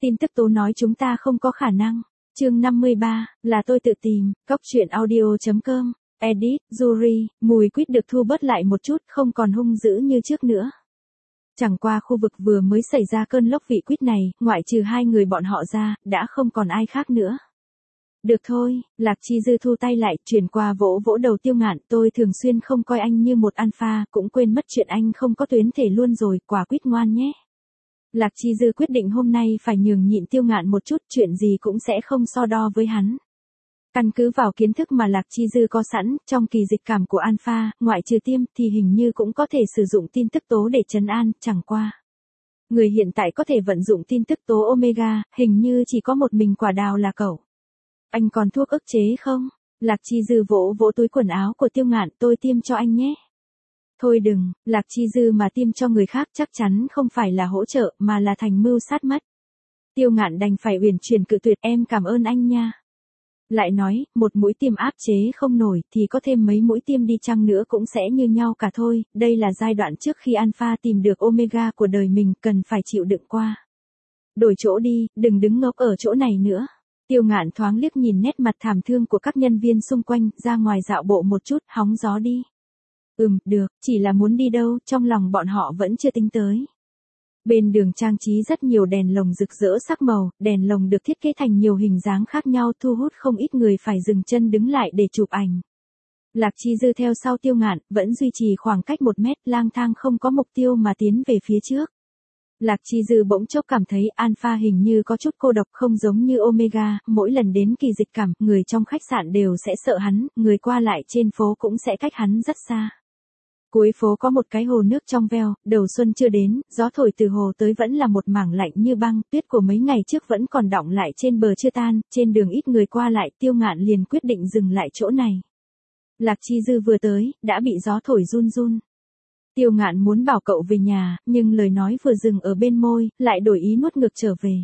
Tin tức tố nói chúng ta không có khả năng. Chương 53, là tôi tự tìm, Cóc truyện audio.com, edit, Yuri, mùi quýt được thu bớt lại một chút, không còn hung dữ như trước nữa. Chẳng qua khu vực vừa mới xảy ra cơn lốc vị quýt này, ngoại trừ hai người bọn họ ra, đã không còn ai khác nữa. Được thôi, Lạc Chi Dư thu tay lại, chuyển qua vỗ vỗ đầu Tiêu Ngạn, tôi thường xuyên không coi anh như một alpha, cũng quên mất chuyện anh không có tuyến thể luôn rồi, quả quýt ngoan nhé. Lạc Chi Dư quyết định hôm nay phải nhường nhịn Tiêu Ngạn một chút, chuyện gì cũng sẽ không so đo với hắn. Căn cứ vào kiến thức mà Lạc Chi Dư có sẵn, trong kỳ dịch cảm của alpha, ngoại trừ tiêm, thì hình như cũng có thể sử dụng tin tức tố để trấn an, chẳng qua. Người hiện tại có thể vận dụng tin tức tố omega, hình như chỉ có một mình Quả Đào là cậu. Anh còn thuốc ức chế không? Lạc Chi Dư vỗ vỗ túi quần áo của Tiêu Ngạn, tôi tiêm cho anh nhé. Thôi đừng, Lạc Chi Dư mà tiêm cho người khác chắc chắn không phải là hỗ trợ mà là thành mưu sát mất. Tiêu Ngạn đành phải uyển chuyển cự tuyệt, em cảm ơn anh nha. Lại nói, một mũi tiêm áp chế không nổi thì có thêm mấy mũi tiêm đi chăng nữa cũng sẽ như nhau cả thôi, đây là giai đoạn trước khi alpha tìm được omega của đời mình, cần phải chịu đựng qua. Đổi chỗ đi, đừng đứng ngốc ở chỗ này nữa. Tiêu Ngạn thoáng liếc nhìn nét mặt thảm thương của các nhân viên xung quanh, ra ngoài dạo bộ một chút, hóng gió đi. Được, chỉ là muốn đi đâu, trong lòng bọn họ vẫn chưa tính tới. Bên đường trang trí rất nhiều đèn lồng rực rỡ sắc màu, đèn lồng được thiết kế thành nhiều hình dáng khác nhau, thu hút không ít người phải dừng chân đứng lại để chụp ảnh. Lạc Chi Dư theo sau Tiêu Ngạn, vẫn duy trì khoảng cách 1 mét, lang thang không có mục tiêu mà tiến về phía trước. Lạc Chi Dư bỗng chốc cảm thấy alpha hình như có chút cô độc, không giống như omega, mỗi lần đến kỳ dịch cảm, người trong khách sạn đều sẽ sợ hắn, người qua lại trên phố cũng sẽ cách hắn rất xa. Cuối phố có một cái hồ nước trong veo, đầu xuân chưa đến, gió thổi từ hồ tới vẫn là một mảng lạnh như băng, tuyết của mấy ngày trước vẫn còn đọng lại trên bờ chưa tan, trên đường ít người qua lại, Tiêu Ngạn liền quyết định dừng lại chỗ này. Lạc Chi Dư vừa tới, đã bị gió thổi run run. Tiêu Ngạn muốn bảo cậu về nhà, nhưng lời nói vừa dừng ở bên môi, lại đổi ý nuốt ngược trở về.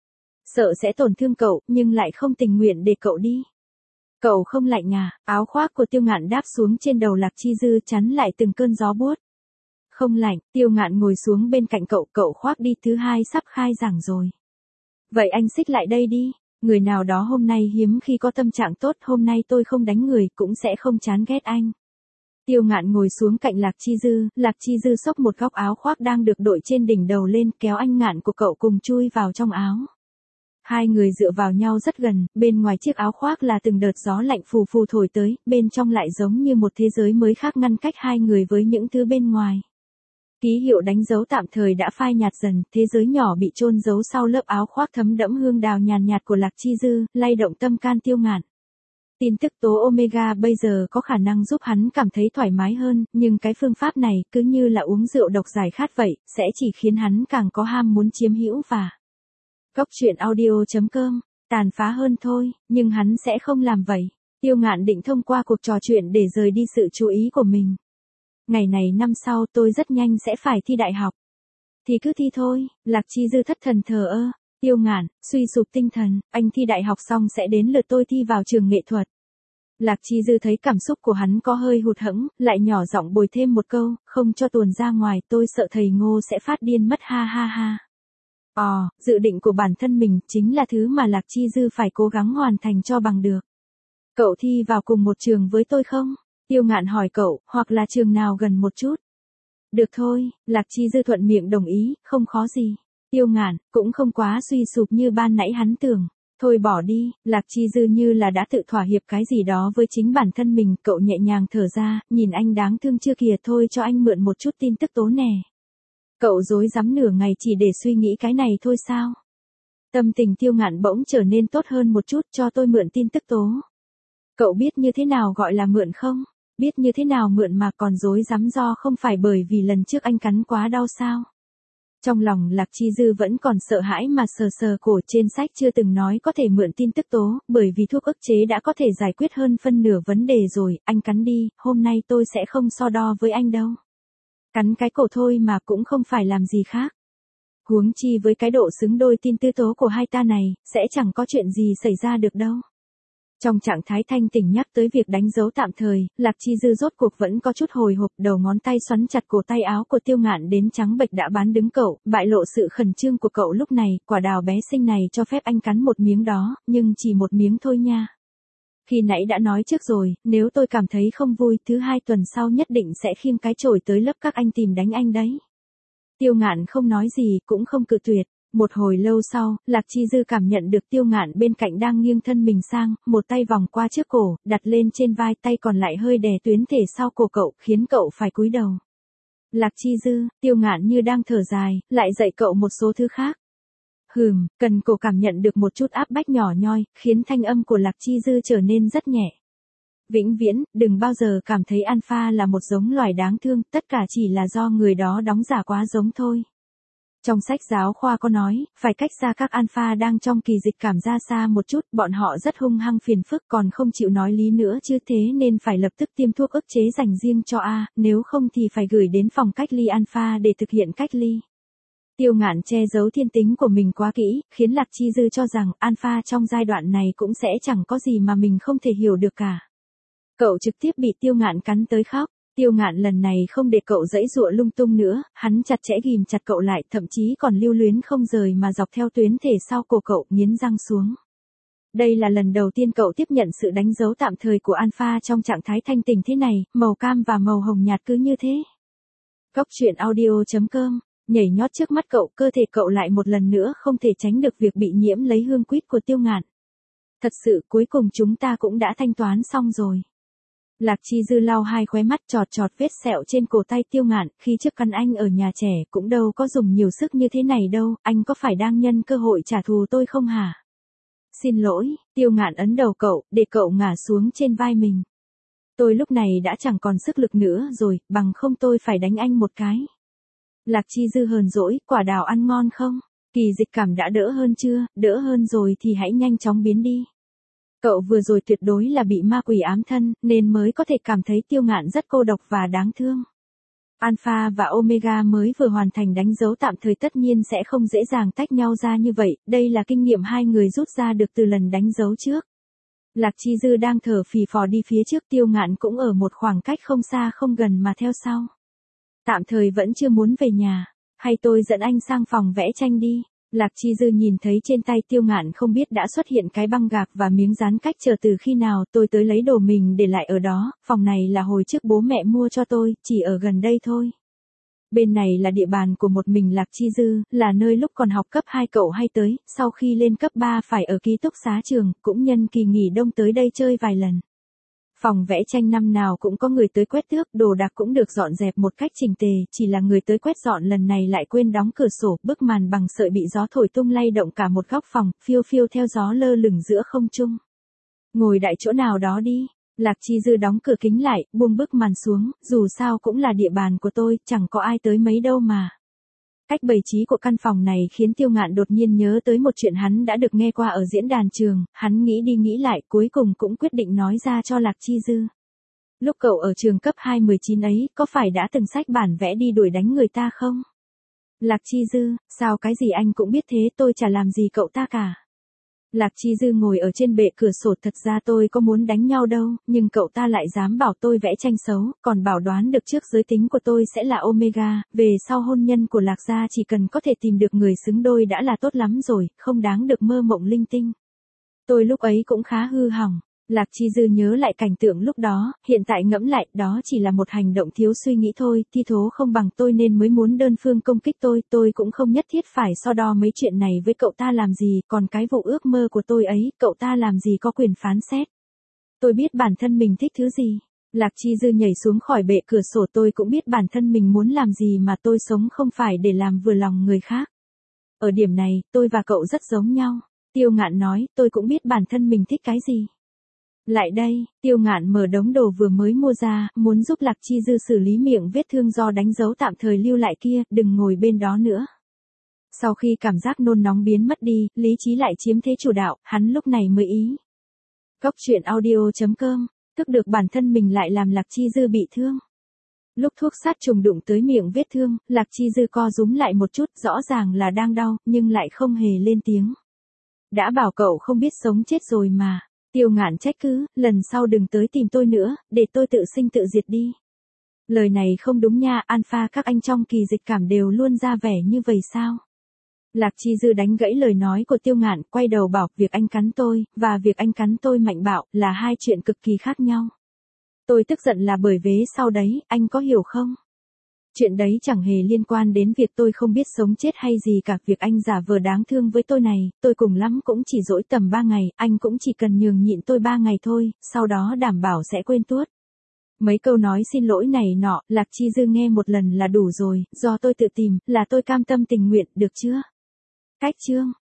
Sợ sẽ tổn thương cậu, nhưng lại không tình nguyện để cậu đi. Cậu không lạnh à? Áo khoác của Tiêu Ngạn đáp xuống trên đầu Lạc Chi Dư, chắn lại từng cơn gió buốt. Không lạnh, Tiêu Ngạn ngồi xuống bên cạnh cậu, cậu khoác đi, thứ hai sắp khai giảng rồi. Vậy anh xích lại đây đi, người nào đó hôm nay hiếm khi có tâm trạng tốt, hôm nay tôi không đánh người, cũng sẽ không chán ghét anh. Tiêu Ngạn ngồi xuống cạnh Lạc Chi Dư xốc một góc áo khoác đang được đội trên đỉnh đầu lên, kéo anh Ngạn của cậu cùng chui vào trong áo. Hai người dựa vào nhau rất gần, bên ngoài chiếc áo khoác là từng đợt gió lạnh phù phù thổi tới, bên trong lại giống như một thế giới mới khác ngăn cách hai người với những thứ bên ngoài. Ký hiệu đánh dấu tạm thời đã phai nhạt dần, thế giới nhỏ bị chôn giấu sau lớp áo khoác thấm đẫm hương đào nhàn nhạt của Lạc Chi Dư, lay động tâm can Tiêu Ngạn. Tin tức tố omega bây giờ có khả năng giúp hắn cảm thấy thoải mái hơn, nhưng cái phương pháp này cứ như là uống rượu độc giải khát vậy, sẽ chỉ khiến hắn càng có ham muốn chiếm hữu và Cóc truyện audio.com, tàn phá hơn thôi, nhưng hắn sẽ không làm vậy. Tiêu Ngạn định thông qua cuộc trò chuyện để rời đi sự chú ý của mình. Ngày này năm sau tôi rất nhanh sẽ phải thi đại học. Thì cứ thi thôi, Lạc Chi Dư thất thần thờ ơ. Tiêu Ngạn, suy sụp tinh thần, anh thi đại học xong sẽ đến lượt tôi thi vào trường nghệ thuật. Lạc Chi Dư thấy cảm xúc của hắn có hơi hụt hẫng, lại nhỏ giọng bồi thêm một câu, không cho tuồn ra ngoài, tôi sợ thầy Ngô sẽ phát điên mất, ha ha ha. Dự định của bản thân mình chính là thứ mà Lạc Chi Dư phải cố gắng hoàn thành cho bằng được. Cậu thi vào cùng một trường với tôi không? Tiêu Ngạn hỏi cậu, hoặc là trường nào gần một chút. Được thôi, Lạc Chi Dư thuận miệng đồng ý, không khó gì. Tiêu Ngạn, cũng không quá suy sụp như ban nãy hắn tưởng. Thôi bỏ đi, Lạc Chi Dư như là đã tự thỏa hiệp cái gì đó với chính bản thân mình, cậu nhẹ nhàng thở ra, nhìn anh đáng thương chưa kìa, thôi cho anh mượn một chút tin tức tố nè. Cậu rối rắm nửa ngày chỉ để suy nghĩ cái này thôi sao? Tâm tình Tiêu Ngạn bỗng trở nên tốt hơn một chút, cho tôi mượn tin tức tố. Cậu biết như thế nào gọi là mượn không? Biết như thế nào mượn mà còn rối rắm do không phải bởi vì lần trước anh cắn quá đau sao? Trong lòng Lạc Chi Dư vẫn còn sợ hãi mà sờ sờ cổ, trên sách chưa từng nói có thể mượn tin tức tố, bởi vì thuốc ức chế đã có thể giải quyết hơn phân nửa vấn đề rồi, anh cắn đi, hôm nay tôi sẽ không so đo với anh đâu. Cắn cái cổ thôi mà cũng không phải làm gì khác. Huống chi với cái độ xứng đôi tin tư tố của hai ta này, sẽ chẳng có chuyện gì xảy ra được đâu. Trong trạng thái thanh tỉnh nhắc tới việc đánh dấu tạm thời, Lạc Chi Dư rốt cuộc vẫn có chút hồi hộp, đầu ngón tay xoắn chặt cổ tay áo của Tiêu Ngạn đến trắng bệch đã bán đứng cậu, bại lộ sự khẩn trương của cậu lúc này, quả đào bé xinh này cho phép anh cắn một miếng đó, nhưng chỉ một miếng thôi nha. Khi nãy đã nói trước rồi, nếu tôi cảm thấy không vui, thứ 2 tuần sau nhất định sẽ khiêng cái chổi tới lớp các anh tìm đánh anh đấy. Tiêu Ngạn không nói gì, cũng không cự tuyệt. Một hồi lâu sau, Lạc Chi Dư cảm nhận được Tiêu Ngạn bên cạnh đang nghiêng thân mình sang, một tay vòng qua trước cổ, đặt lên trên vai, tay còn lại hơi đè tuyến thể sau cổ cậu, khiến cậu phải cúi đầu. Lạc Chi Dư, Tiêu Ngạn như đang thở dài, lại dạy cậu một số thứ khác. Cần cổ cảm nhận được một chút áp bách nhỏ nhoi, khiến thanh âm của Lạc Chi Dư trở nên rất nhẹ. Vĩnh viễn, đừng bao giờ cảm thấy Alpha là một giống loài đáng thương, tất cả chỉ là do người đó đóng giả quá giống thôi. Trong sách giáo khoa có nói, phải cách xa các alpha đang trong kỳ dịch cảm ra xa một chút, bọn họ rất hung hăng phiền phức còn không chịu nói lý nữa chứ, thế nên phải lập tức tiêm thuốc ức chế dành riêng cho A, nếu không thì phải gửi đến phòng cách ly alpha để thực hiện cách ly. Tiêu Ngạn che giấu thiên tính của mình quá kỹ, khiến Lạc Chi Dư cho rằng alpha trong giai đoạn này cũng sẽ chẳng có gì mà mình không thể hiểu được cả. Cậu trực tiếp bị Tiêu Ngạn cắn tới khóc. Tiêu Ngạn lần này không để cậu giãy giụa lung tung nữa, hắn chặt chẽ ghìm chặt cậu lại, thậm chí còn lưu luyến không rời mà dọc theo tuyến thể sau cổ cậu, nghiến răng xuống. Đây là lần đầu tiên cậu tiếp nhận sự đánh dấu tạm thời của Alpha trong trạng thái thanh tỉnh thế này, màu cam và màu hồng nhạt cứ như thế. Cốc truyện audio.com, nhảy nhót trước mắt cậu, cơ thể cậu lại một lần nữa không thể tránh được việc bị nhiễm lấy hương quýt của Tiêu Ngạn. Thật sự, cuối cùng chúng ta cũng đã thanh toán xong rồi. Lạc Chi Dư lau hai khóe mắt, chọt vết sẹo trên cổ tay Tiêu Ngạn, khi trước căn anh ở nhà trẻ cũng đâu có dùng nhiều sức như thế này đâu, anh có phải đang nhân cơ hội trả thù tôi không hả? Xin lỗi, Tiêu Ngạn ấn đầu cậu, để cậu ngả xuống trên vai mình. Tôi lúc này đã chẳng còn sức lực nữa rồi, bằng không tôi phải đánh anh một cái. Lạc Chi Dư hờn dỗi, quả đào ăn ngon không? Kỳ dịch cảm đã đỡ hơn chưa? Đỡ hơn rồi thì hãy nhanh chóng biến đi. Cậu vừa rồi tuyệt đối là bị ma quỷ ám thân, nên mới có thể cảm thấy Tiêu Ngạn rất cô độc và đáng thương. Alpha và Omega mới vừa hoàn thành đánh dấu tạm thời tất nhiên sẽ không dễ dàng tách nhau ra như vậy, đây là kinh nghiệm hai người rút ra được từ lần đánh dấu trước. Lạc Chi Dư đang thở phì phò đi phía trước, Tiêu Ngạn cũng ở một khoảng cách không xa không gần mà theo sau. Tạm thời vẫn chưa muốn về nhà, hay tôi dẫn anh sang phòng vẽ tranh đi. Lạc Chi Dư nhìn thấy trên tay Tiêu Ngạn không biết đã xuất hiện cái băng gạc và miếng dán cách chờ từ khi nào, tôi tới lấy đồ mình để lại ở đó, phòng này là hồi trước bố mẹ mua cho tôi, chỉ ở gần đây thôi. Bên này là địa bàn của một mình Lạc Chi Dư, là nơi lúc còn học cấp 2 cậu hay tới, sau khi lên cấp 3 phải ở ký túc xá trường, cũng nhân kỳ nghỉ đông tới đây chơi vài lần. Phòng vẽ tranh năm nào cũng có người tới quét tước, đồ đạc cũng được dọn dẹp một cách chỉnh tề, chỉ là người tới quét dọn lần này lại quên đóng cửa sổ, bức màn bằng sợi bị gió thổi tung lay động cả một góc phòng, phiêu phiêu theo gió lơ lửng giữa không trung. Ngồi đại chỗ nào đó đi. Lạc Chi Dư đóng cửa kính lại, buông bức màn xuống, dù sao cũng là địa bàn của tôi, chẳng có ai tới mấy đâu mà. Cách bày trí của căn phòng này khiến Tiêu Ngạn đột nhiên nhớ tới một chuyện hắn đã được nghe qua ở diễn đàn trường, hắn nghĩ đi nghĩ lại cuối cùng cũng quyết định nói ra cho Lạc Chi Dư. Lúc cậu ở trường cấp 2-19 ấy, có phải đã từng xách bản vẽ đi đuổi đánh người ta không? Lạc Chi Dư, sao cái gì anh cũng biết thế, tôi chả làm gì cậu ta cả. Lạc Chi Dư ngồi ở trên bệ cửa sổ, thật ra tôi có muốn đánh nhau đâu, nhưng cậu ta lại dám bảo tôi vẽ tranh xấu, còn bảo đoán được trước giới tính của tôi sẽ là Omega, về sau hôn nhân của Lạc gia chỉ cần có thể tìm được người xứng đôi đã là tốt lắm rồi, không đáng được mơ mộng linh tinh. Tôi lúc ấy cũng khá hư hỏng. Lạc Chi Dư nhớ lại cảnh tượng lúc đó, hiện tại ngẫm lại, đó chỉ là một hành động thiếu suy nghĩ thôi, thi thố không bằng tôi nên mới muốn đơn phương công kích tôi cũng không nhất thiết phải so đo mấy chuyện này với cậu ta làm gì, còn cái vụ ước mơ của tôi ấy, cậu ta làm gì có quyền phán xét. Tôi biết bản thân mình thích thứ gì. Lạc Chi Dư nhảy xuống khỏi bệ cửa sổ, tôi cũng biết bản thân mình muốn làm gì mà tôi sống không phải để làm vừa lòng người khác. Ở điểm này, tôi và cậu rất giống nhau. Tiêu Ngạn nói, tôi cũng biết bản thân mình thích cái gì. Lại đây, Tiêu Ngạn mở đống đồ vừa mới mua ra, muốn giúp Lạc Chi Dư xử lý miệng vết thương do đánh dấu tạm thời lưu lại kia, đừng ngồi bên đó nữa. Sau khi cảm giác nôn nóng biến mất đi, lý trí lại chiếm thế chủ đạo, hắn lúc này mới ý. Cốc truyện audio.com, thức được bản thân mình lại làm Lạc Chi Dư bị thương. Lúc thuốc sát trùng đụng tới miệng vết thương, Lạc Chi Dư co rúm lại một chút, rõ ràng là đang đau, nhưng lại không hề lên tiếng. Đã bảo cậu không biết sống chết rồi mà. Tiêu Ngạn trách cứ, lần sau đừng tới tìm tôi nữa, để tôi tự sinh tự diệt đi. Lời này không đúng nha, Alpha các anh trong kỳ dịch cảm đều luôn ra vẻ như vậy sao? Lạc Chi Dư đánh gãy lời nói của Tiêu Ngạn, quay đầu bảo, việc anh cắn tôi, và việc anh cắn tôi mạnh bạo, là hai chuyện cực kỳ khác nhau. Tôi tức giận là bởi vế sau đấy, anh có hiểu không? Chuyện đấy chẳng hề liên quan đến việc tôi không biết sống chết hay gì cả, việc anh giả vờ đáng thương với tôi này, tôi cùng lắm cũng chỉ dỗi tầm 3 ngày, anh cũng chỉ cần nhường nhịn tôi 3 ngày thôi, sau đó đảm bảo sẽ quên tuốt. Mấy câu nói xin lỗi này nọ, Lạc Chi Dư nghe một lần là đủ rồi, do tôi tự tìm, là tôi cam tâm tình nguyện, được chưa? Cách chương